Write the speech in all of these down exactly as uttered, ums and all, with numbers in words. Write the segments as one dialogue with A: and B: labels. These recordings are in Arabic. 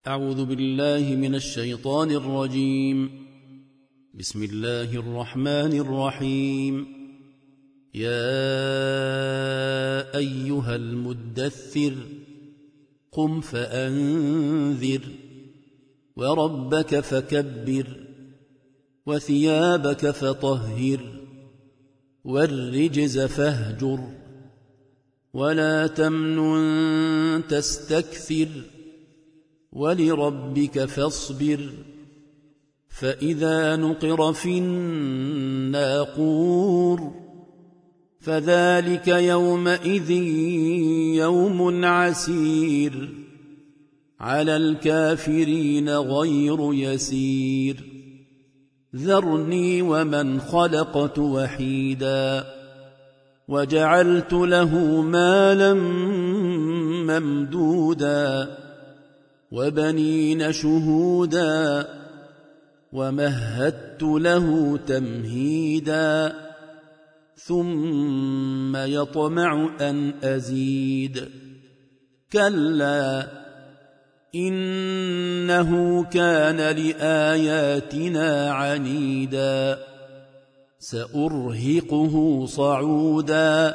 A: أعوذ بالله من الشيطان الرجيم. بسم الله الرحمن الرحيم. يا أيها المدثر قم فأنذر وربك فكبر وثيابك فطهر والرجز فاهجر ولا تمنن تستكثر ولربك فاصبر فإذا نقر في الناقور فذلك يومئذ يوم عسير على الكافرين غير يسير ذرني ومن خلقت وحيدا وجعلت له مالا ممدودا وبنين شهودا ومهدت له تمهيدا ثم يطمع أن أزيد كلا إنه كان لآياتنا عنيدا سأرهقه صعودا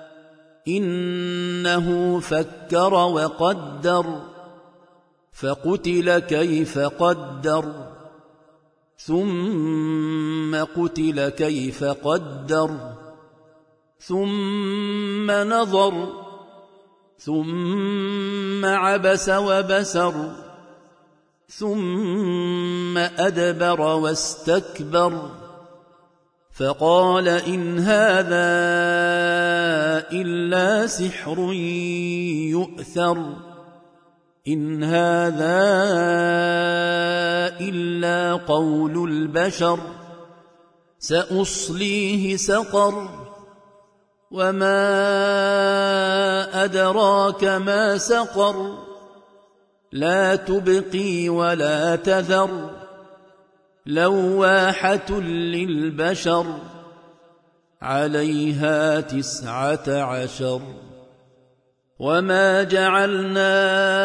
A: إنه فكر وقدر فقتل كيف قدر ثم قتل كيف قدر ثم نظر ثم عبس وبسر ثم أدبر واستكبر فقال إن هذا إلا سحر يؤثر إن هذا إلا قول البشر سأصليه سقر وما أدراك ما سقر لا تبقي ولا تذر لواحة للبشر عليها تسعة عشر وما جعلنا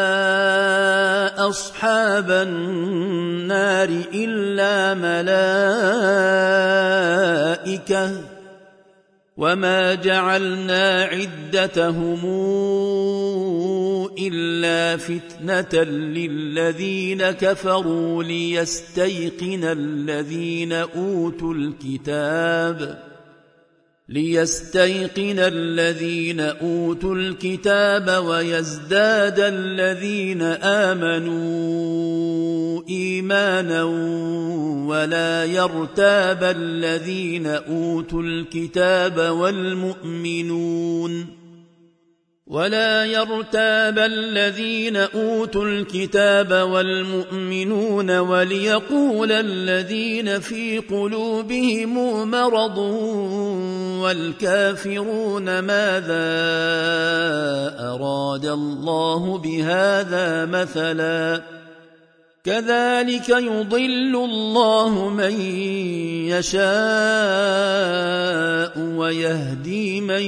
A: أصحاب النار إلا ملائكة وما جعلنا عدتهم إلا فتنة للذين كفروا ليستيقن الذين أوتوا الكتاب ليستيقن الذين أوتوا الكتاب ويزداد الذين آمنوا إيمانا ولا يرتاب الذين أوتوا الكتاب والمؤمنون ولا يرتاب الذين أوتوا الكتاب والمؤمنون وليقول الذين في قلوبهم مرض والكافرون ماذا أراد الله بهذا مثلا كذلك يضل الله من يشاء ويهدي من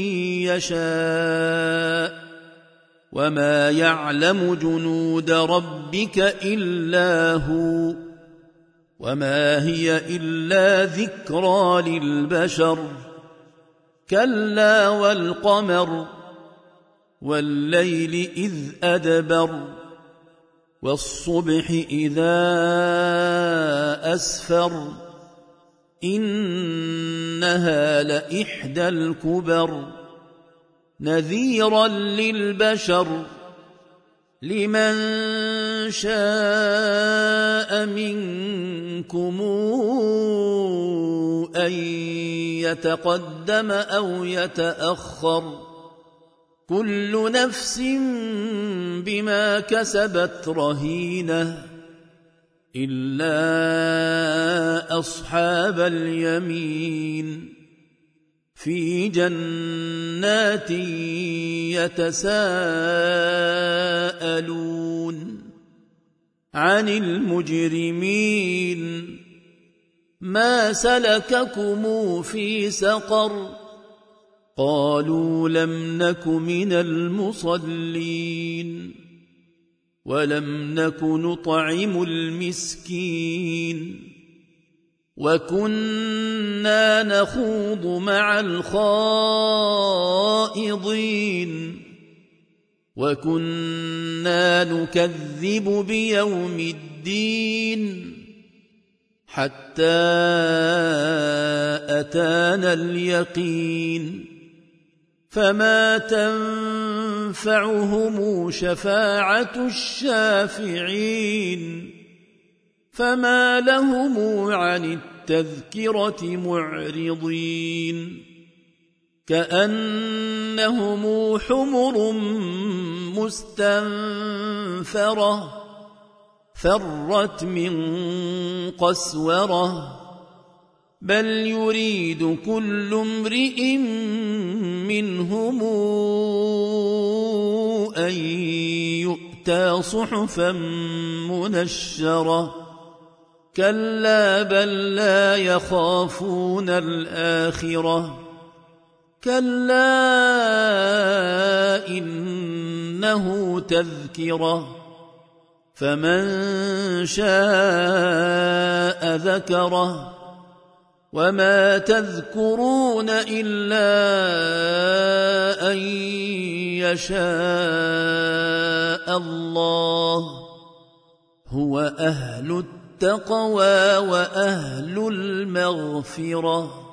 A: يشاء وما يعلم جنود ربك إلا هو وما هي إلا ذكرى للبشر كلا والقمر والليل إذ أدبر والصبح إذا أسفر إنها لإحدى الكبر نذيرا للبشر لمن شاء منكم أن يتقدم أو يتأخر كل نفس بما كسبت رهينة إلا أصحاب اليمين في جنات يتساءلون عن المجرمين ما سلككم في سقر قالوا لم نك من المصلين ولم نك نطعم المسكين وكنا نخوض مع الخائضين وكنا نكذب بيوم الدين حتى أتانا اليقين فما تنفعهم شفاعة الشافعين فما لهم عن التذكرة معرضين كأنهم حمر مستنفرة فرت من قسورة بل يريد كل امرئ منهم أن يؤتى صحفا منشرة كلا بل لا يخافون الآخرة كلا إنه تذكرة فمن شاء ذكره وما تذكرون إلا أن يشاء الله هو أهل التقوى وأهل المغفرة.